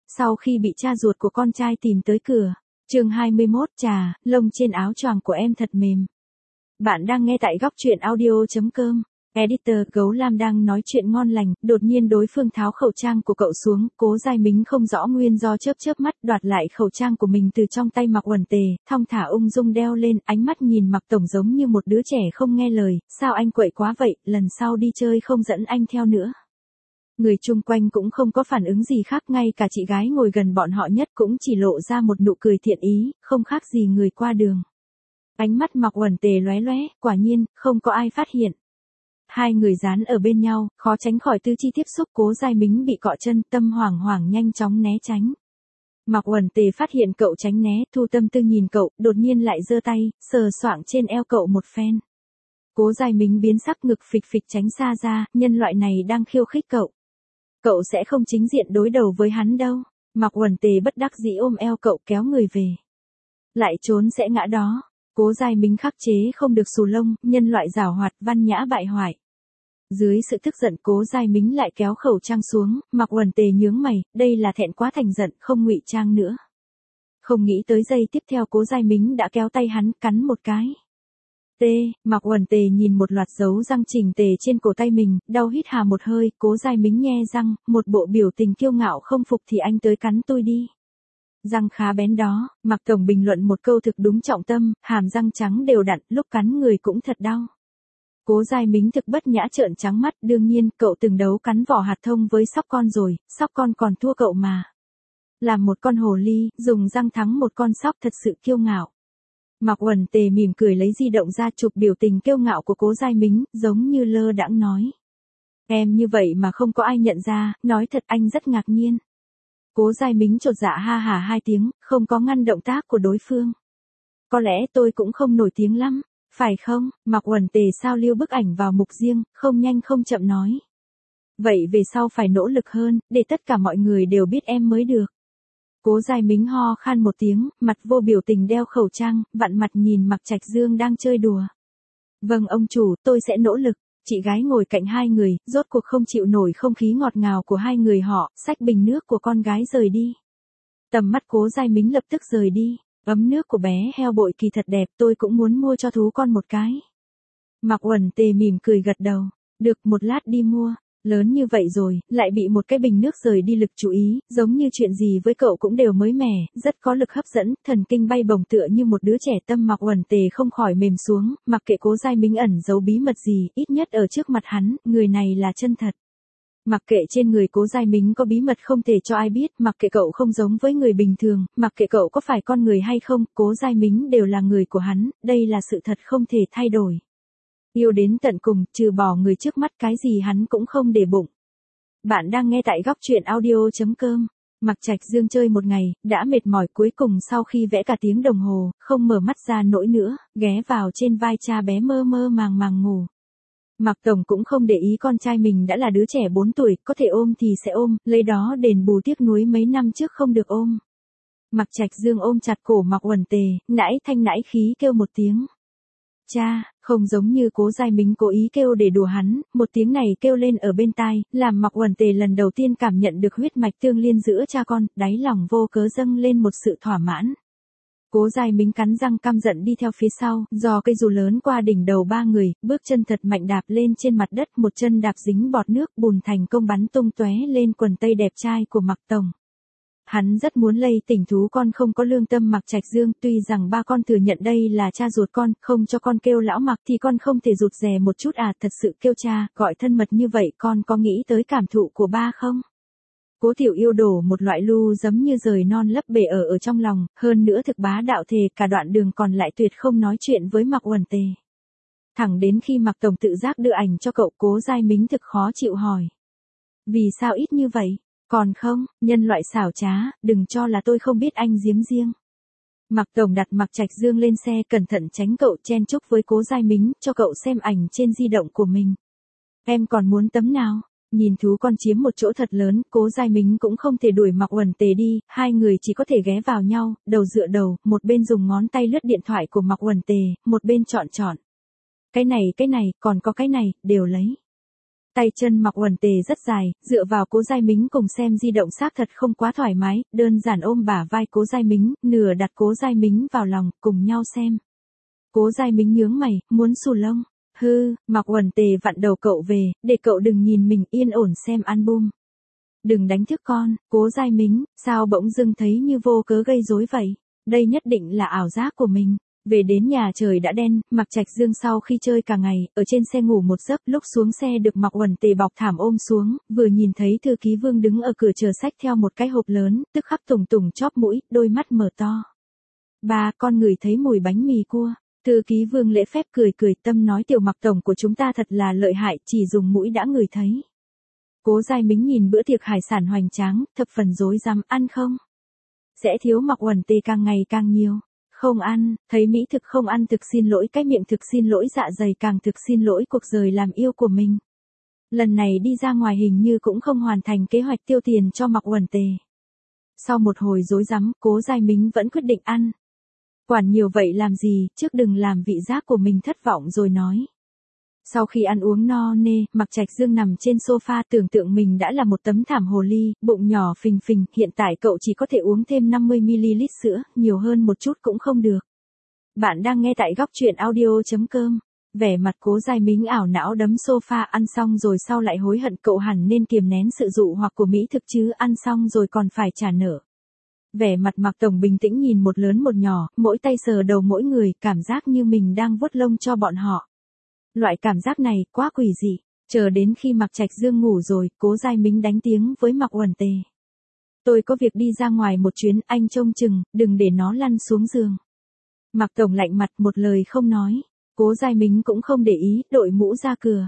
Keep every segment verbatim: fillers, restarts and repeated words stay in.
sau khi bị cha ruột của con trai tìm tới cửa. Chương hai mươi mốt, trà, lông trên áo choàng của em thật mềm. Bạn đang nghe tại góc truyện audio chấm com. Editor Gấu Lam đang nói chuyện ngon lành, đột nhiên đối phương tháo khẩu trang của cậu xuống, Cố Giai Mính không rõ nguyên do chớp chớp mắt đoạt lại khẩu trang của mình từ trong tay Mạc Uẩn Tề, thong thả ung dung đeo lên, ánh mắt nhìn Mạc Tổng giống như một đứa trẻ không nghe lời, sao anh quậy quá vậy, lần sau đi chơi không dẫn anh theo nữa. Người chung quanh cũng không có phản ứng gì khác, ngay cả chị gái ngồi gần bọn họ nhất cũng chỉ lộ ra một nụ cười thiện ý, không khác gì người qua đường. Ánh mắt Mạc Uẩn Tề lóe lóe, quả nhiên, không có ai phát hiện. Hai người dán ở bên nhau, khó tránh khỏi tứ chi tiếp xúc, Cố Giai Mính bị cọ chân, tâm hoảng hoảng nhanh chóng né tránh. Mạc Uẩn Tề phát hiện cậu tránh né, thu tâm tư nhìn cậu, đột nhiên lại giơ tay, sờ soạng trên eo cậu một phen. Cố Giai Mính biến sắc, ngực phịch phịch tránh xa ra, nhân loại này đang khiêu khích cậu. Cậu sẽ không chính diện đối đầu với hắn đâu. Mạc Uẩn Tề bất đắc dĩ ôm eo cậu kéo người về. Lại trốn sẽ ngã đó. Cố Giai Mính khắc chế không được xù lông, nhân loại giảo hoạt, văn nhã bại hoại. Dưới sự tức giận, Cố Giai Mính lại kéo khẩu trang xuống, Mạc Uẩn Tề nhướng mày, đây là thẹn quá thành giận, không ngụy trang nữa. Không nghĩ tới giây tiếp theo Cố Giai Mính đã kéo tay hắn, cắn một cái. T, Mạc Uẩn Tề nhìn một loạt dấu răng chỉnh tề trên cổ tay mình, đau hít hà một hơi, Cố Giai Mính nhe răng, một bộ biểu tình kiêu ngạo không phục thì anh tới cắn tôi đi. Răng khá bén đó, Mạc Tổng bình luận một câu thực đúng trọng tâm, hàm răng trắng đều đặn, lúc cắn người cũng thật đau. Cố Giai Mính thực bất nhã trợn trắng mắt, đương nhiên, cậu từng đấu cắn vỏ hạt thông với sóc con rồi, sóc con còn thua cậu mà. Làm một con hồ ly, dùng răng thắng một con sóc thật sự kiêu ngạo. Mạc Uẩn Tề mỉm cười lấy di động ra chụp biểu tình kiêu ngạo của Cố Giai Mính, giống như lơ đãng nói. Em như vậy mà không có ai nhận ra, nói thật anh rất ngạc nhiên. Cố Giai Mính chột dạ ha hả hai tiếng, không có ngăn động tác của đối phương. Có lẽ tôi cũng không nổi tiếng lắm, phải không? Mạc Uẩn Tề sao lưu bức ảnh vào mục riêng, không nhanh không chậm nói. Vậy về sau phải nỗ lực hơn, để tất cả mọi người đều biết em mới được. Cố Giai Mính ho khan một tiếng, mặt vô biểu tình đeo khẩu trang, vặn mặt nhìn Mạc Trạch Dương đang chơi đùa. Vâng ông chủ, tôi sẽ nỗ lực. Chị gái ngồi cạnh hai người, rốt cuộc không chịu nổi không khí ngọt ngào của hai người họ, xách bình nước của con gái rời đi. Tầm mắt Cố Giai Mính lập tức rời đi. Ấm nước của bé heo bội kỳ thật đẹp, tôi cũng muốn mua cho thú con một cái. Mạc Uẩn Tề mỉm cười gật đầu. Được, một lát đi mua. Lớn như vậy rồi, lại bị một cái bình nước rời đi lực chú ý, giống như chuyện gì với cậu cũng đều mới mẻ, rất có lực hấp dẫn, thần kinh bay bổng tựa như một đứa trẻ. Tâm Mạc Uẩn Tề không khỏi mềm xuống, mặc kệ Cố Giai Mính ẩn giấu bí mật gì, ít nhất ở trước mặt hắn, người này là chân thật. Mặc kệ trên người Cố Giai Mính có bí mật không thể cho ai biết, mặc kệ cậu không giống với người bình thường, mặc kệ cậu có phải con người hay không, Cố Giai Mính đều là người của hắn, đây là sự thật không thể thay đổi. Yêu đến tận cùng, trừ bỏ người trước mắt cái gì hắn cũng không để bụng. Bạn đang nghe tại góc truyện audio chấm com. Mạc Trạch Dương chơi một ngày, đã mệt mỏi, cuối cùng sau khi vẽ cả tiếng đồng hồ, không mở mắt ra nổi nữa, ghé vào trên vai cha bé mơ mơ màng màng ngủ. Mạc Tổng cũng không để ý con trai mình đã là đứa trẻ bốn tuổi, có thể ôm thì sẽ ôm, lấy đó đền bù tiếc nuối mấy năm trước không được ôm. Mạc Trạch Dương ôm chặt cổ Mạc Uẩn Tề, nãi thanh nãi khí kêu một tiếng. Cha, không giống như Cố Giai Mính cố ý kêu để đùa hắn, một tiếng này kêu lên ở bên tai, làm Mạc Uẩn Tề lần đầu tiên cảm nhận được huyết mạch tương liên giữa cha con, đáy lòng vô cớ dâng lên một sự thỏa mãn. Cố Giai Mính cắn răng căm giận đi theo phía sau, giò cây dù lớn qua đỉnh đầu ba người, bước chân thật mạnh đạp lên trên mặt đất, một chân đạp dính bọt nước, bùn thành công bắn tung tóe lên quần tây đẹp trai của Mạc Tổng. Hắn rất muốn lay tỉnh thú con không có lương tâm Mạc Trạch Dương, tuy rằng ba con thừa nhận đây là cha ruột con, không cho con kêu lão Mạc thì con không thể rụt rè một chút à, thật sự kêu cha, gọi thân mật như vậy con có nghĩ tới cảm thụ của ba không? Cố Tiểu Yêu đổ một loại lu giấm như rời non lấp bể ở ở trong lòng, hơn nữa thực bá đạo thề cả đoạn đường còn lại tuyệt không nói chuyện với Mạc Uẩn Tề. Thẳng đến khi Mạc Tổng tự giác đưa ảnh cho cậu, Cố Giai Mính thực khó chịu hỏi. Vì sao ít như vậy? Còn không, nhân loại xảo trá, đừng cho là tôi không biết anh giếm riêng. Mạc Tổng đặt Mạc Trạch Dương lên xe, cẩn thận tránh cậu, chen chúc với Cố Giai Mính, cho cậu xem ảnh trên di động của mình. Em còn muốn tấm nào? Nhìn thú con chiếm một chỗ thật lớn, Cố Giai Mính cũng không thể đuổi Mạc Uẩn Tề đi, hai người chỉ có thể ghé vào nhau, đầu dựa đầu, một bên dùng ngón tay lướt điện thoại của Mạc Uẩn Tề, một bên chọn chọn. Cái này cái này, còn có cái này, đều lấy. Tay chân mặc quần tề rất dài, dựa vào Cố Giai Mính cùng xem di động xác thật không quá thoải mái, đơn giản ôm bả vai Cố Giai Mính, nửa đặt Cố Giai Mính vào lòng, cùng nhau xem. Cố Giai Mính nhướng mày, muốn xù lông. Hư, mặc quần tề vặn đầu cậu về, để cậu đừng nhìn mình, yên ổn xem album. Đừng đánh thức con. Cố Giai Mính, sao bỗng dưng thấy như vô cớ gây rối vậy? Đây nhất định là ảo giác của mình. Về đến nhà trời đã đen, Mạc Trạch Dương sau khi chơi cả ngày, ở trên xe ngủ một giấc, lúc xuống xe được mặc quần tề bọc thảm ôm xuống, vừa nhìn thấy thư ký Vương đứng ở cửa chờ xách theo một cái hộp lớn, tức khắc tùng tùng chóp mũi, đôi mắt mở to. Ba, con ngửi thấy mùi bánh mì cua. Thư ký Vương lễ phép cười cười, Tâm nói tiểu Mặc tổng của chúng ta thật là lợi hại, chỉ dùng mũi đã ngửi thấy. Cố Giai Mính nhìn bữa tiệc hải sản hoành tráng, thập phần rối rắm, ăn không? Sẽ thiếu mặc quần tề càng ngày càng nhiều. Không ăn, thấy mỹ thực không ăn thực xin lỗi, cái miệng thực xin lỗi, dạ dày càng thực xin lỗi cuộc đời làm yêu của mình. Lần này đi ra ngoài hình như cũng không hoàn thành kế hoạch tiêu tiền cho mặc quần tề. Sau một hồi rối rắm, Cố Giai Mính vẫn quyết định ăn. Quản nhiều vậy làm gì, trước đừng làm vị giác của mình thất vọng rồi nói. Sau khi ăn uống no nê, Mạc Trạch Dương nằm trên sofa tưởng tượng mình đã là một tấm thảm hồ ly, bụng nhỏ phình phình, hiện tại cậu chỉ có thể uống thêm năm mươi mi li lít sữa, nhiều hơn một chút cũng không được. Bạn đang nghe tại góc truyện audio chấm com. Vẻ mặt Cố Giai Mính ảo não đấm sofa, ăn xong rồi sau lại hối hận, cậu hẳn nên kiềm nén sự dụ hoặc của mỹ thực chứ, ăn xong rồi còn phải trả nợ. Vẻ mặt Mạc tổng bình tĩnh nhìn một lớn một nhỏ, mỗi tay sờ đầu mỗi người, cảm giác như mình đang vuốt lông cho bọn họ. Loại cảm giác này quá quỷ dị. Chờ đến khi Mạc Trạch Dương ngủ rồi, Cố Giai Mính đánh tiếng với Mạc Uẩn Tề. Tôi có việc đi ra ngoài một chuyến, anh trông chừng, đừng để nó lăn xuống giường. Mạc tổng lạnh mặt một lời không nói. Cố Giai Mính cũng không để ý, đội mũ ra cửa.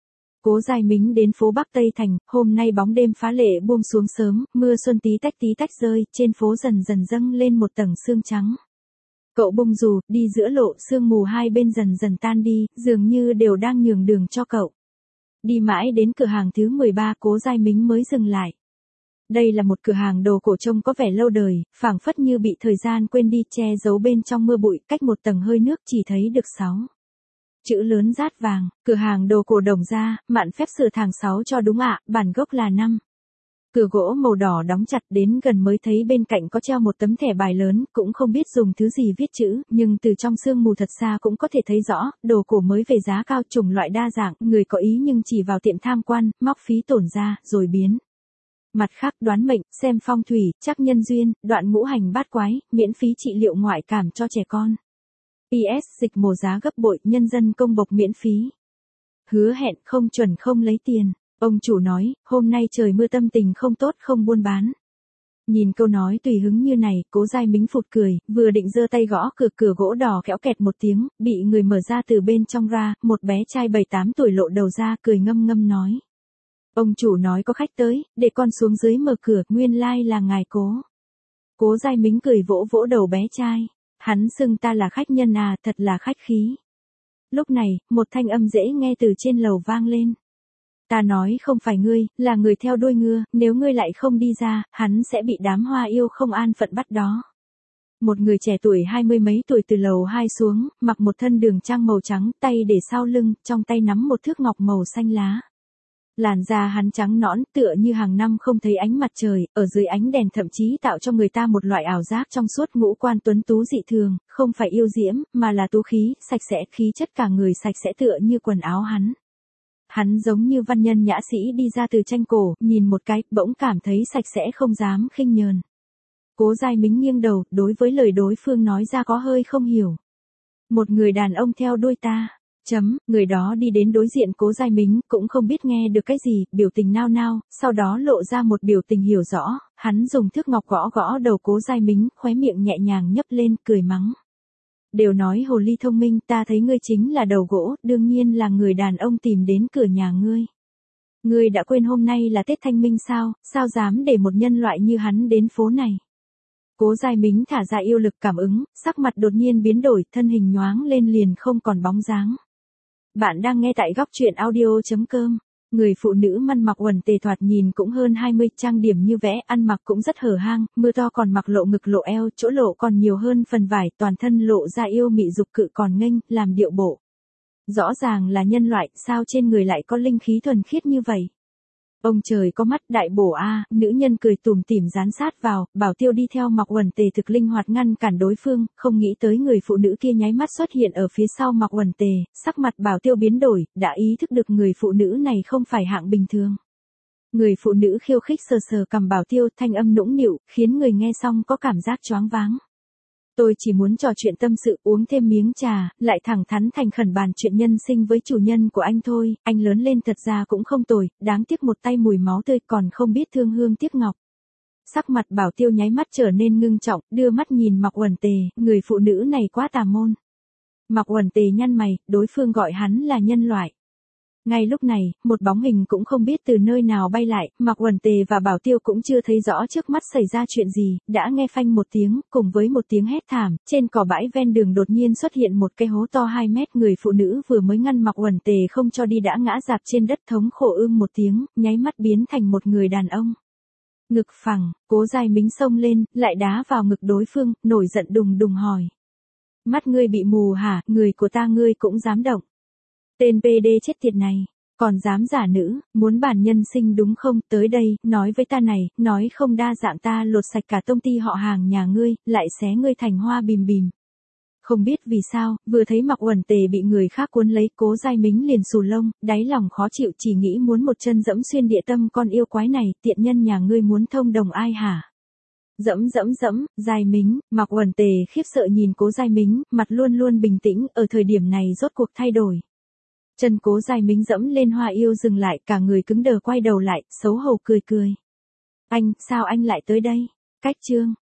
Cố Giai Mính đến phố Bắc Tây Thành, hôm nay bóng đêm phá lệ buông xuống sớm, mưa xuân tí tách tí tách rơi, trên phố dần dần dâng lên một tầng sương trắng. Cậu bung dù, đi giữa lộ, sương mù hai bên dần dần tan đi, dường như đều đang nhường đường cho cậu. Đi mãi đến cửa hàng thứ mười ba, Cố Giai Mính mới dừng lại. Đây là một cửa hàng đồ cổ trông có vẻ lâu đời, phảng phất như bị thời gian quên đi, che giấu bên trong mưa bụi, cách một tầng hơi nước chỉ thấy được sáu chữ lớn rát vàng, cửa hàng đồ cổ Đồng Gia, mạn phép sửa thàng sáu cho đúng ạ, bản gốc là năm. Cửa gỗ màu đỏ đóng chặt, đến gần mới thấy bên cạnh có treo một tấm thẻ bài lớn, cũng không biết dùng thứ gì viết chữ, nhưng từ trong sương mù thật xa cũng có thể thấy rõ, đồ cổ mới về giá cao, chủng loại đa dạng, người có ý nhưng chỉ vào tiệm tham quan, móc phí tổn ra, rồi biến. Mặt khác, đoán mệnh, xem phong thủy, chắc nhân duyên, đoạn ngũ hành bát quái, miễn phí trị liệu ngoại cảm cho trẻ con. pê ét dịch mổ giá gấp bội, nhân dân công bộc miễn phí. Hứa hẹn không chuẩn không lấy tiền. Ông chủ nói, hôm nay trời mưa tâm tình không tốt, không buôn bán. Nhìn câu nói tùy hứng như này, Cố Giai Mính phụt cười, vừa định giơ tay gõ cửa, cửa gỗ đỏ khẽo kẹt một tiếng, bị người mở ra từ bên trong ra, một bé trai bảy tám tuổi lộ đầu ra, cười ngâm ngâm nói. Ông chủ nói có khách tới, để con xuống dưới mở cửa, nguyên lai là ngài Cố. Cố Giai Mính cười vỗ vỗ đầu bé trai. Hắn xưng ta là khách nhân à, thật là khách khí. Lúc này, một thanh âm dễ nghe từ trên lầu vang lên. Ta nói không phải ngươi, là người theo đuôi ngựa, nếu ngươi lại không đi ra, hắn sẽ bị đám hoa yêu không an phận bắt đó. Một người trẻ tuổi hai mươi mấy tuổi từ lầu hai xuống, mặc một thân đường trang màu trắng, tay để sau lưng, trong tay nắm một thước ngọc màu xanh lá. Làn da hắn trắng nõn, tựa như hàng năm không thấy ánh mặt trời, ở dưới ánh đèn thậm chí tạo cho người ta một loại ảo giác trong suốt, ngũ quan tuấn tú dị thường, không phải yêu diễm, mà là tú khí, sạch sẽ, khí chất cả người sạch sẽ tựa như quần áo hắn. Hắn giống như văn nhân nhã sĩ đi ra từ tranh cổ, nhìn một cái, bỗng cảm thấy sạch sẽ không dám khinh nhờn. Cố Giai Mính nghiêng đầu, đối với lời đối phương nói ra có hơi không hiểu. Một người đàn ông theo đuôi ta. Chấm, người đó đi đến đối diện Cố Giai Mính, cũng không biết nghe được cái gì, biểu tình nao nao, sau đó lộ ra một biểu tình hiểu rõ, hắn dùng thước ngọc gõ gõ đầu Cố Giai Mính, khóe miệng nhẹ nhàng nhấp lên, cười mắng. Đều nói hồ ly thông minh, ta thấy ngươi chính là đầu gỗ, đương nhiên là người đàn ông tìm đến cửa nhà ngươi. Ngươi đã quên hôm nay là Tết Thanh Minh sao, sao dám để một nhân loại như hắn đến phố này. Cố Giai Mính thả ra yêu lực cảm ứng, sắc mặt đột nhiên biến đổi, thân hình nhoáng lên liền không còn bóng dáng. Bạn đang nghe tại góc truyện audio chấm com. Người phụ nữ măn mặc quần tề thoạt nhìn cũng hơn hai mươi, trang điểm như vẽ, ăn mặc cũng rất hở hang, mưa to còn mặc lộ ngực lộ eo, chỗ lộ còn nhiều hơn phần vải, toàn thân lộ ra yêu mị dục cự còn nghênh, làm điệu bộ. Rõ ràng là nhân loại, sao trên người lại có linh khí thuần khiết như vậy? Ông trời có mắt đại bổ a, nữ nhân cười tủm tỉm dán sát vào, Bảo Tiêu đi theo Mạc Uẩn Tề thực linh hoạt ngăn cản đối phương, không nghĩ tới người phụ nữ kia nháy mắt xuất hiện ở phía sau Mạc Uẩn Tề, sắc mặt Bảo Tiêu biến đổi, đã ý thức được người phụ nữ này không phải hạng bình thường. Người phụ nữ khiêu khích sờ sờ cằm Bảo Tiêu, thanh âm nũng nịu, khiến người nghe xong có cảm giác choáng váng. Tôi chỉ muốn trò chuyện tâm sự, uống thêm miếng trà, lại thẳng thắn thành khẩn bàn chuyện nhân sinh với chủ nhân của anh thôi, anh lớn lên thật ra cũng không tồi, đáng tiếc một tay mùi máu tươi còn không biết thương hương tiếc ngọc. Sắc mặt Bảo Tiêu nháy mắt trở nên ngưng trọng, đưa mắt nhìn Mạc Uẩn Tề, người phụ nữ này quá tà môn. Mạc Uẩn Tề nhăn mày, đối phương gọi hắn là nhân loại. Ngay lúc này, một bóng hình cũng không biết từ nơi nào bay lại, Mạc Uẩn Tề và Bảo Tiêu cũng chưa thấy rõ trước mắt xảy ra chuyện gì, đã nghe phanh một tiếng, cùng với một tiếng hét thảm, trên cỏ bãi ven đường đột nhiên xuất hiện một cái hố to hai mét, người phụ nữ vừa mới ngăn Mạc Uẩn Tề không cho đi đã ngã rạp trên đất thống khổ ưm một tiếng, nháy mắt biến thành một người đàn ông. Ngực phẳng, Cố Giai Mính xông lên, lại đá vào ngực đối phương, nổi giận đùng đùng hỏi. Mắt ngươi bị mù hả, người của ta ngươi cũng dám động. Tên pê đê chết tiệt này, còn dám giả nữ, muốn bản nhân sinh đúng không, tới đây, nói với ta này, nói không đa dạng ta lột sạch cả công ty họ hàng nhà ngươi, lại xé ngươi thành hoa bìm bìm. Không biết vì sao, vừa thấy Mạc Uẩn Tề bị người khác cuốn lấy, Cố Giai Mính liền xù lông, đáy lòng khó chịu chỉ nghĩ muốn một chân dẫm xuyên địa tâm con yêu quái này, tiện nhân nhà ngươi muốn thông đồng ai hả? Dẫm dẫm dẫm, Giai Mính, Mạc Uẩn Tề khiếp sợ nhìn Cố Giai Mính, mặt luôn luôn bình tĩnh, ở thời điểm này rốt cuộc thay đổi. Chân Cố Giai Mính dẫm lên hoa yêu dừng lại, cả người cứng đờ quay đầu lại, xấu hổ cười cười. Anh, sao anh lại tới đây? Cách chương.